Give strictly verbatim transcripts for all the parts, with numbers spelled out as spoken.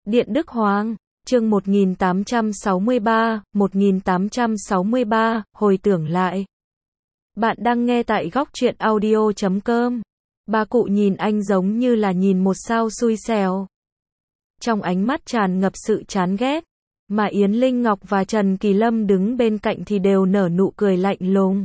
Điện Đức Hoàng, chương một nghìn tám trăm sáu mươi ba, một nghìn tám trăm sáu mươi ba, hồi tưởng lại. Bạn đang nghe tại góc truyện audio chấm com. Bà cụ nhìn anh giống như là nhìn một sao xui xẻo. Trong ánh mắt tràn ngập sự chán ghét, mà Yến Linh Ngọc và Trần Kỳ Lâm đứng bên cạnh thì đều nở nụ cười lạnh lùng.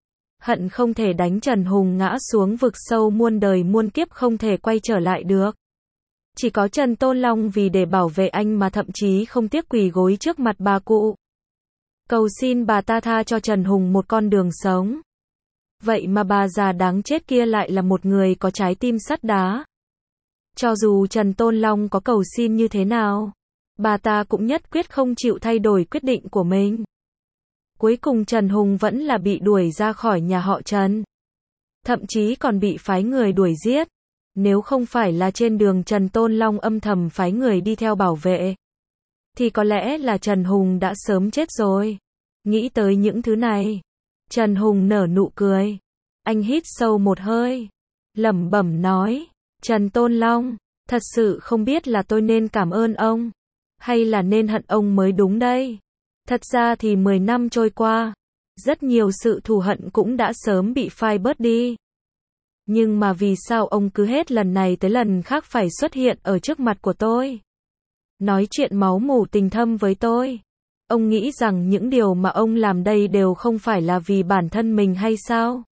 Hận không thể đánh Trần Hùng ngã xuống vực sâu muôn đời muôn kiếp không thể quay trở lại được. Chỉ có Trần Tôn Long vì để bảo vệ anh mà thậm chí không tiếc quỳ gối trước mặt bà cụ. Cầu xin bà ta tha cho Trần Hùng một con đường sống. Vậy mà bà già đáng chết kia lại là một người có trái tim sắt đá. Cho dù Trần Tôn Long có cầu xin như thế nào, bà ta cũng nhất quyết không chịu thay đổi quyết định của mình. Cuối cùng Trần Hùng vẫn là bị đuổi ra khỏi nhà họ Trần. Thậm chí còn bị phái người đuổi giết. Nếu không phải là trên đường Trần Tôn Long âm thầm phái người đi theo bảo vệ, thì có lẽ là Trần Hùng đã sớm chết rồi. Nghĩ tới những thứ này, Trần Hùng nở nụ cười. Anh hít sâu một hơi, lẩm bẩm nói, Trần Tôn Long, thật sự không biết là tôi nên cảm ơn ông, hay là nên hận ông mới đúng đây. Thật ra thì mười năm trôi qua, rất nhiều sự thù hận cũng đã sớm bị phai bớt đi. Nhưng mà vì sao ông cứ hết lần này tới lần khác phải xuất hiện ở trước mặt của tôi? Nói chuyện máu mủ tình thâm với tôi. Ông nghĩ rằng những điều mà ông làm đây đều không phải là vì bản thân mình hay sao?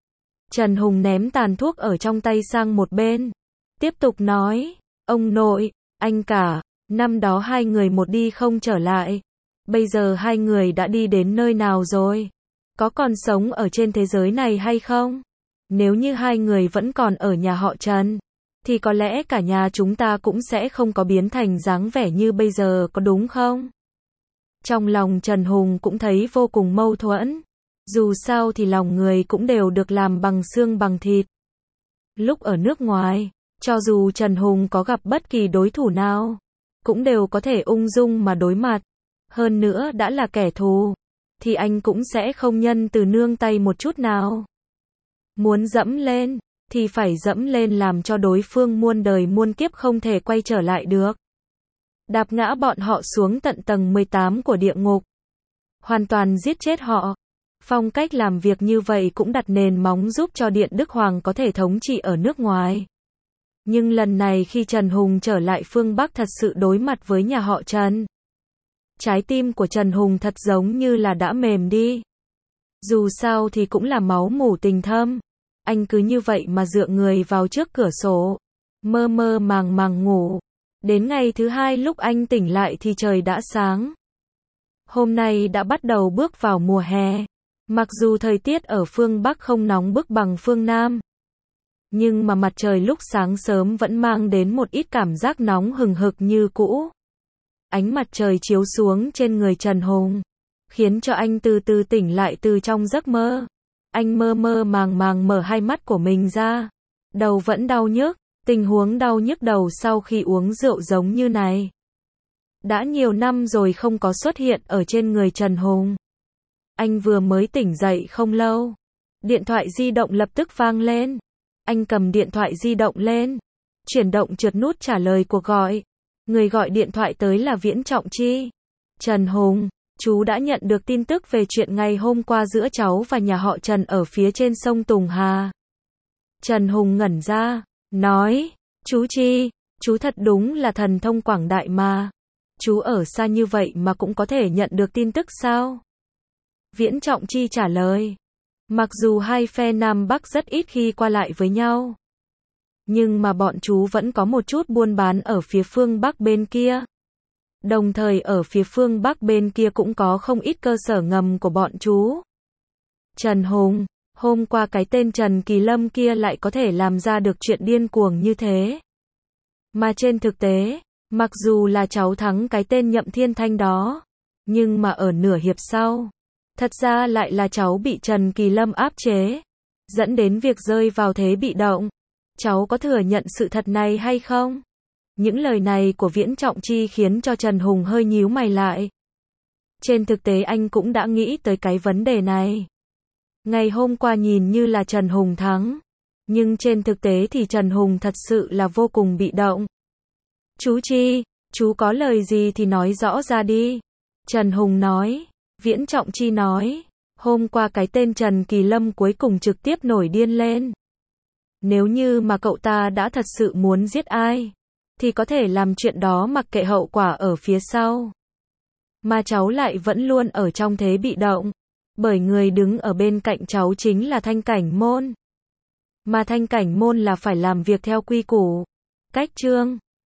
Trần Hùng ném tàn thuốc ở trong tay sang một bên. Tiếp tục nói, ông nội, anh cả, năm đó hai người một đi không trở lại. Bây giờ hai người đã đi đến nơi nào rồi? Có còn sống ở trên thế giới này hay không? Nếu như hai người vẫn còn ở nhà họ Trần, thì có lẽ cả nhà chúng ta cũng sẽ không có biến thành dáng vẻ như bây giờ, có đúng không? Trong lòng Trần Hùng cũng thấy vô cùng mâu thuẫn. Dù sao thì lòng người cũng đều được làm bằng xương bằng thịt. Lúc ở nước ngoài, cho dù Trần Hùng có gặp bất kỳ đối thủ nào, cũng đều có thể ung dung mà đối mặt. Hơn nữa đã là kẻ thù, thì anh cũng sẽ không nhân từ nương tay một chút nào. Muốn dẫm lên, thì phải dẫm lên làm cho đối phương muôn đời muôn kiếp không thể quay trở lại được. Đạp ngã bọn họ xuống tận tầng mười tám của địa ngục. Hoàn toàn giết chết họ. Phong cách làm việc như vậy cũng đặt nền móng giúp cho Điện Đức Hoàng có thể thống trị ở nước ngoài. Nhưng lần này khi Trần Hùng trở lại phương Bắc thật sự đối mặt với nhà họ Trần, trái tim của Trần Hùng thật giống như là đã mềm đi. Dù sao thì cũng là máu mủ tình thâm. Anh cứ như vậy mà dựa người vào trước cửa sổ, mơ mơ màng màng ngủ. Đến ngày thứ hai lúc anh tỉnh lại thì trời đã sáng. Hôm nay đã bắt đầu bước vào mùa hè. Mặc dù thời tiết ở phương Bắc không nóng bức bằng phương Nam, nhưng mà mặt trời lúc sáng sớm vẫn mang đến một ít cảm giác nóng hừng hực như cũ. Ánh mặt trời chiếu xuống trên người Trần Hùng, khiến cho anh từ từ tỉnh lại từ trong giấc mơ. Anh mơ mơ màng màng mở hai mắt của mình ra. Đầu vẫn đau nhức, tình huống đau nhức đầu sau khi uống rượu giống như này. Đã nhiều năm rồi không có xuất hiện ở trên người Trần Hùng. Anh vừa mới tỉnh dậy không lâu. Điện thoại di động lập tức vang lên. Anh cầm điện thoại di động lên. Chuyển động trượt nút trả lời cuộc gọi. Người gọi điện thoại tới là Viễn Trọng Chi. Trần Hùng, chú đã nhận được tin tức về chuyện ngày hôm qua giữa cháu và nhà họ Trần ở phía trên sông Tùng Hà. Trần Hùng ngẩn ra, nói, chú Chi, chú thật đúng là thần thông quảng đại mà. Chú ở xa như vậy mà cũng có thể nhận được tin tức sao? Viễn Trọng Chi trả lời, mặc dù hai phe Nam Bắc rất ít khi qua lại với nhau, nhưng mà bọn chú vẫn có một chút buôn bán ở phía phương Bắc bên kia. Đồng thời ở phía phương Bắc bên kia cũng có không ít cơ sở ngầm của bọn chú. Trần Hùng, hôm qua cái tên Trần Kỳ Lâm kia lại có thể làm ra được chuyện điên cuồng như thế. Mà trên thực tế, mặc dù là cháu thắng cái tên Nhậm Thiên Thanh đó, nhưng mà ở nửa hiệp sau, thật ra lại là cháu bị Trần Kỳ Lâm áp chế, dẫn đến việc rơi vào thế bị động. Cháu có thừa nhận sự thật này hay không? Những lời này của Viễn Trọng Chi khiến cho Trần Hùng hơi nhíu mày lại. Trên thực tế anh cũng đã nghĩ tới cái vấn đề này. Ngày hôm qua nhìn như là Trần Hùng thắng, nhưng trên thực tế thì Trần Hùng thật sự là vô cùng bị động. Chú Chi, Chú có lời gì thì nói rõ ra đi. Trần Hùng nói. Viễn Trọng Chi nói. Hôm qua cái tên Trần Kỳ Lâm cuối cùng trực tiếp nổi điên lên. Nếu như mà cậu ta đã thật sự muốn giết ai, thì có thể làm chuyện đó mặc kệ hậu quả ở phía sau. Mà cháu lại vẫn luôn ở trong thế bị động. Bởi người đứng ở bên cạnh cháu chính là Thanh Cảnh Môn. Mà Thanh Cảnh Môn là phải làm việc theo quy củ, cách chương.